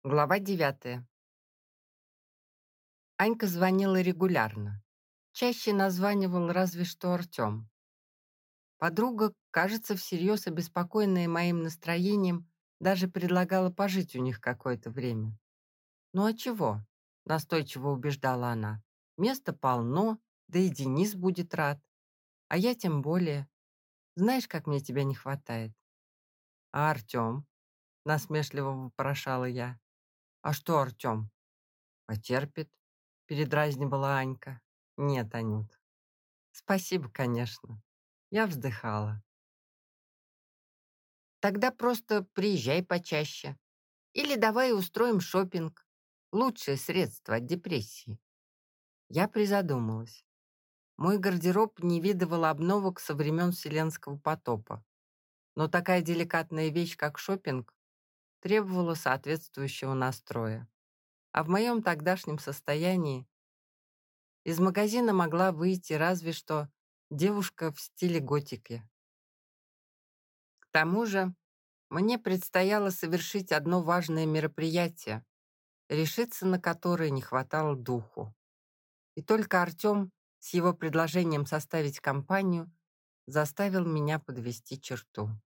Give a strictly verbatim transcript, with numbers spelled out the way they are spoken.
Глава девятая. Анька звонила регулярно. Чаще названивал разве что Артем. Подруга, кажется, всерьез обеспокоенная моим настроением, даже предлагала пожить у них какое-то время. «Ну а чего?» — настойчиво убеждала она. «Места полно, да и Денис будет рад. А я тем более. Знаешь, как мне тебя не хватает?» «А Артем?» — насмешливо вопрошала я. «А что Артем?» «Потерпит», — передразнивала Анька. «Нет, Анют, спасибо, конечно». Я вздыхала. «Тогда просто приезжай почаще. Или давай устроим шопинг. Лучшее средство от депрессии». Я призадумалась. Мой гардероб не видывал обновок со времен Вселенского потопа. Но такая деликатная вещь, как шопинг, требовала соответствующего настроя. А в моем тогдашнем состоянии из магазина могла выйти разве что девушка в стиле готики. К тому же мне предстояло совершить одно важное мероприятие, решиться на которое не хватало духу. И только Артем с его предложением составить компанию заставил меня подвести черту.